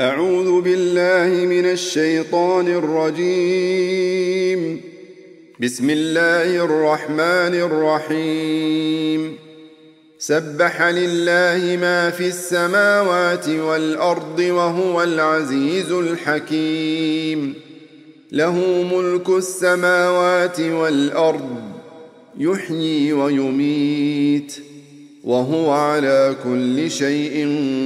أعوذ بالله من الشيطان الرجيم. بسم الله الرحمن الرحيم. سبح لله ما في السماوات والأرض وهو العزيز الحكيم. له ملك السماوات والأرض يحيي ويميت وهو على كل شيء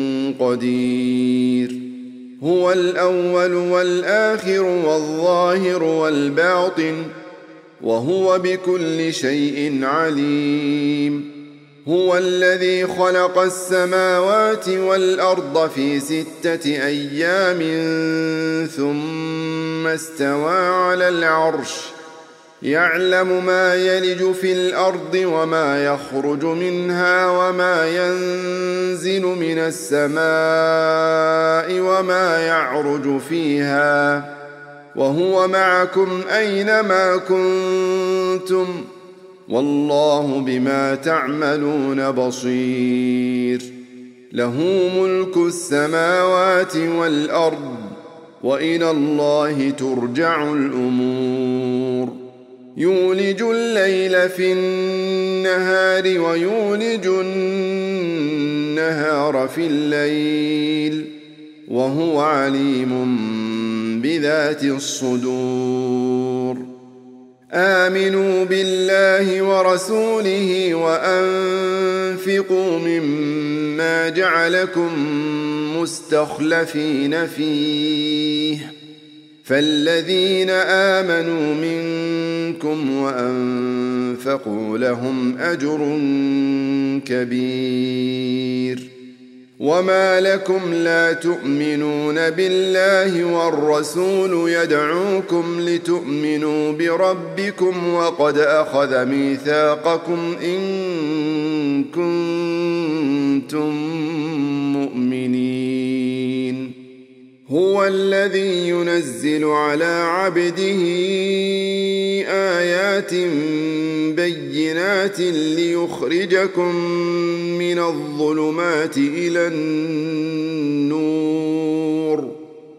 قدير. هو الأول والآخر والظاهر والباطن وهو بكل شيء عليم. هو الذي خلق السماوات والأرض في 6 أيام ثم استوى على العرش يعلم ما يلج في الأرض وما يخرج منها وما ينزل من السماء وما يعرج فيها وهو معكم أينما كنتم والله بما تعملون بصير. له ملك السماوات والأرض وإلى الله ترجع الأمور. يولج الليل في النهار ويولج النهار في الليل وهو عليم بذات الصدور. آمنوا بالله ورسوله وأنفقوا مما جعلكم مستخلفين فيه فالذين آمنوا منكم وأنفقوا لهم أجر كبير. وما لكم لا تؤمنون بالله والرسول يدعوكم لتؤمنوا بربكم وقد أخذ ميثاقكم إن كنتم مؤمنين. هو الذي ينزل على عبده آيات بينات ليخرجكم من الظلمات إلى النور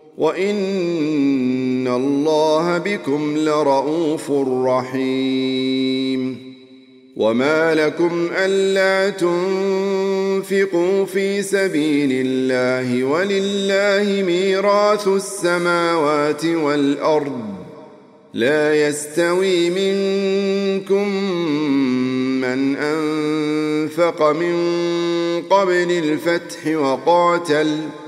وإن الله بكم لرءوف رحيم. وما لكم ألا تنفقوا في سبيل الله ولله ميراث السماوات والأرض لا يستوي منكم من أنفق من قبل الفتح وقاتل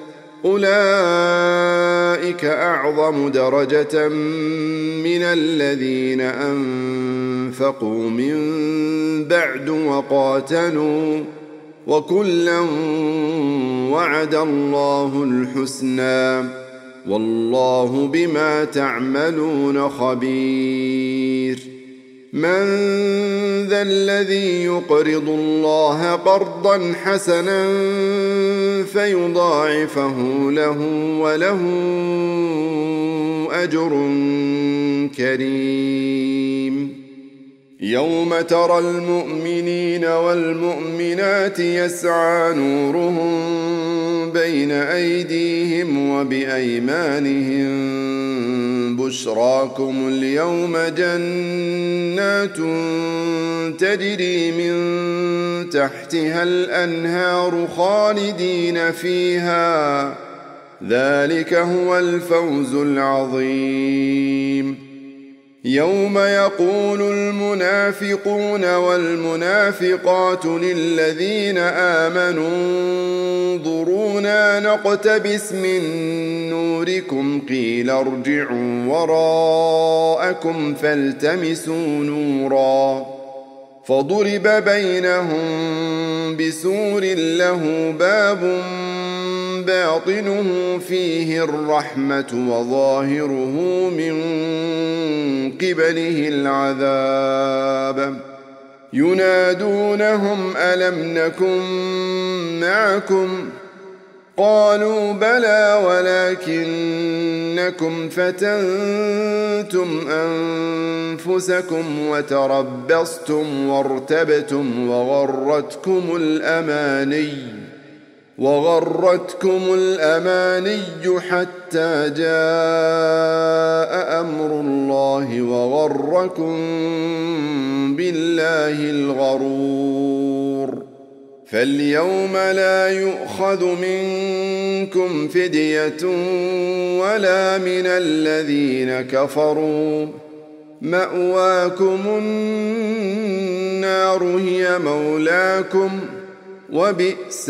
أولئك أعظم درجة من الذين أنفقوا من بعد وقاتلوا وكلا وعد الله الحسنى والله بما تعملون خبير. من ذا الذي يقرض الله قرضا حسنا فيضاعفه له وله أجر كريم. يوم ترى المؤمنين والمؤمنات يسعى نورهم بين أيديهم وبأيمانهم بشراكم اليوم جنات تجري من تحتها الأنهار خالدين فيها ذلك هو الفوز العظيم. يوم يقول المنافقون والمنافقات للذين آمنوا انظرونا نقتبس من نوركم قيل ارجعوا وراءكم فالتمسوا نورا فضرب بينهم بسور له باب باطنه فيه الرحمة وظاهره من قبله العذاب. ينادونهم ألم نكن معكم قالوا بلى ولكنكم فتنتم أنفسكم وتربصتم وارتبتم وغرتكم الأماني وغرتكم الأماني حتى جاء أمر الله وغركم بالله الغرور فاليوم لا يؤخذ منكم فدية ولا من الذين كفروا مأواكم النار هي مولاكم وبئس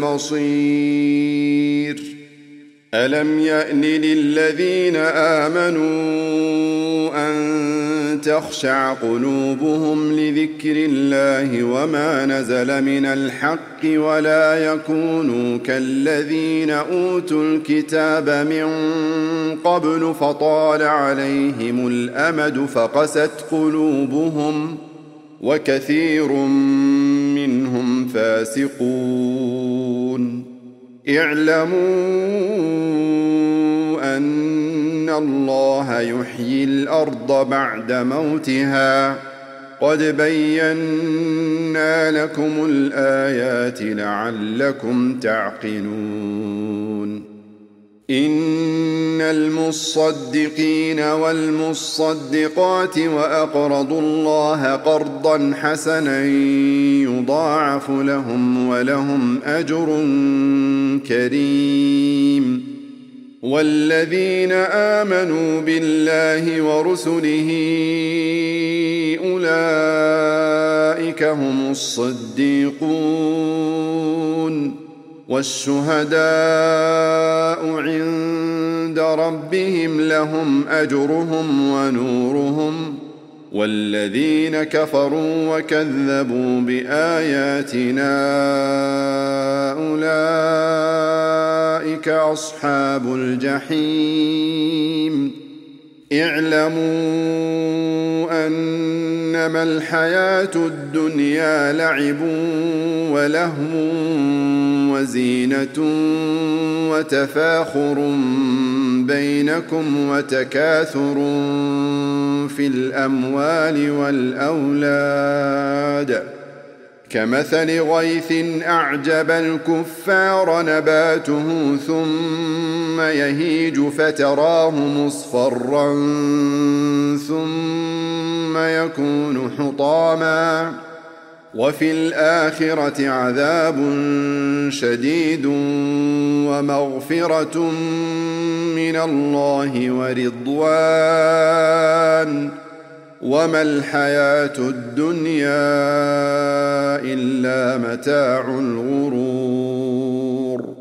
المصير ألم يأن للذين آمنوا أن تخشع قلوبهم لذكر الله وما نزل من الحق ولا يكونوا كالذين أوتوا الكتاب من قبل فطال عليهم الأمد فقست قلوبهم وكثير منهم فاسقون اعلموا أن الله يحيي الأرض بعد موتها قد بينا لكم الآيات لعلكم تعقلون إن المصدقين والمصدقات وأقرضوا الله قرضا حسنا يضاعف لهم ولهم أجر كريم والذين آمنوا بالله ورسله أولئك هم الصديقون والشهداء عند ربهم لهم أجرهم ونورهم والذين كفروا وكذبوا بآياتنا أولئك أصحاب الجحيم اعلموا أنما الحياة الدنيا لعب ولهو وزينة وتفاخر بينكم وتكاثر في الأموال والأولاد كمثل غيث أعجب الكفار نباته ثم يهيج فتراه مصفرا ثم يكون حطاما وفي الآخرة عذاب شديد ومغفرة من الله ورضوان وما الحياة الدنيا إلا متاع الغرور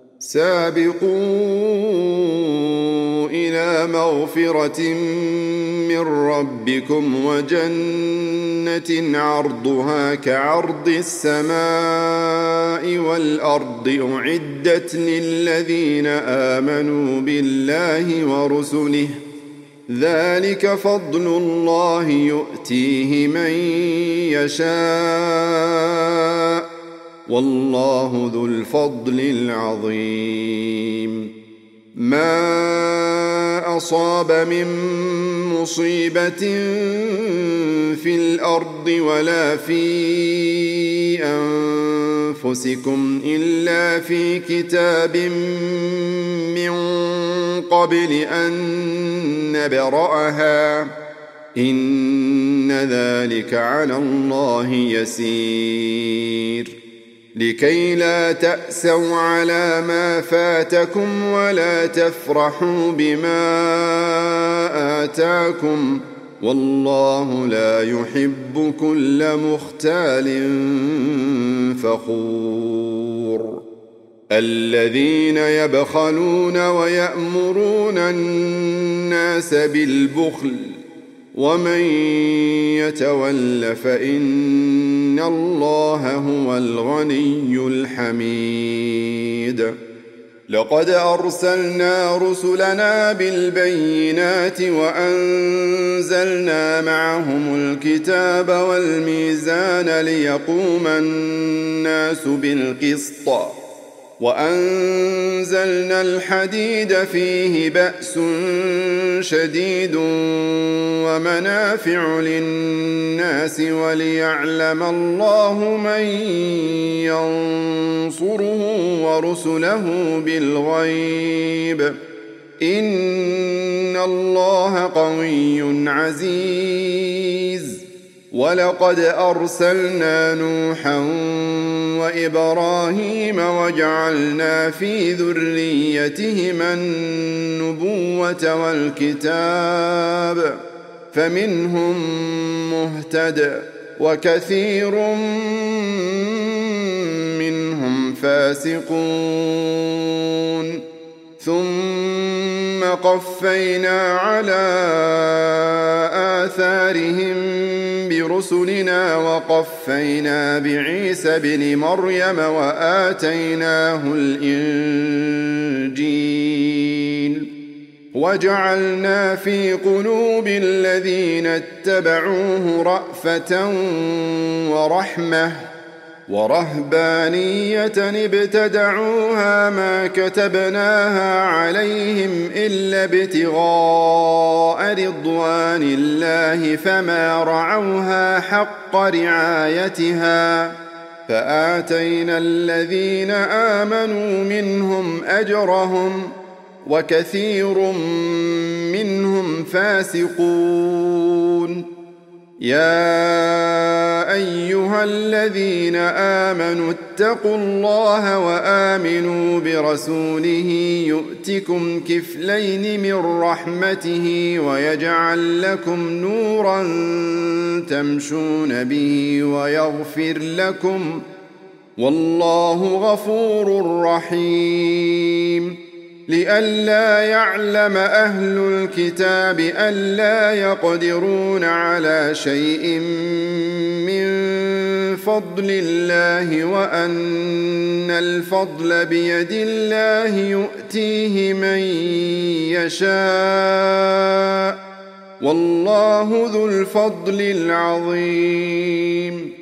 سابقوا إلى مغفرة من ربكم وجنة عرضها كعرض السماء والأرض أعدت للذين آمنوا بالله ورسله ذلك فضل الله يؤتيه من يشاء والله ذو الفضل العظيم ما أصاب من مصيبة في الأرض ولا في أنفسكم إلا في كتاب من قبل أن نبرأها إن ذلك على الله يسير لكي لا تأسوا على ما فاتكم ولا تفرحوا بما آتاكم والله لا يحب كل مختال فخور الذين يبخلون ويأمرون الناس بالبخل ومن يتول فإن الله هو الغني الحميد لقد أرسلنا رسلنا بالبينات وأنزلنا معهم الكتاب والميزان ليقوم الناس بالقسط وأنزلنا الحديد فيه بأس شديد ومنافع للناس وليعلم الله من ينصره ورسله بالغيب إن الله قوي عزيز. ولقد أرسلنا نوحا وإبراهيم وجعلنا في ذريتهما النبوة والكتاب فمنهم مهتد وكثير منهم فاسقون. ثم قفينا على آثارهم برسلنا وقفينا بعيسى ابن مريم وآتيناه الإنجيل وجعلنا في قلوب الذين اتبعوه رأفة ورحمة ورهبانية ابتدعوها ما كتبناها عليهم إلا ابتغاء رضوان الله فما رعوها حق رعايتها فآتينا الذين آمنوا منهم أجرهم وكثير منهم فاسقون. يا أيها الذين آمنوا اتقوا الله وآمنوا برسوله يؤتكم كفلين من رحمته ويجعل لكم نورا تمشون به ويغفر لكم والله غفور رحيم. لئلا يعلم أهل الكتاب ألا يقدرون على شيء من فضل الله وأن الفضل بيد الله يؤتيه من يشاء والله ذو الفضل العظيم.